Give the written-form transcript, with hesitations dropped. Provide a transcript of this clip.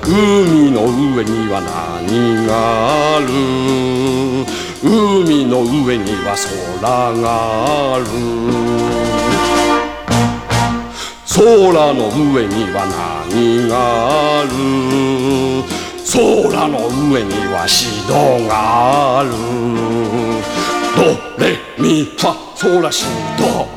海の上には何がある？海の上には空がある。空の上には何がある？空の上にはシドがある。ドレミファソラシド。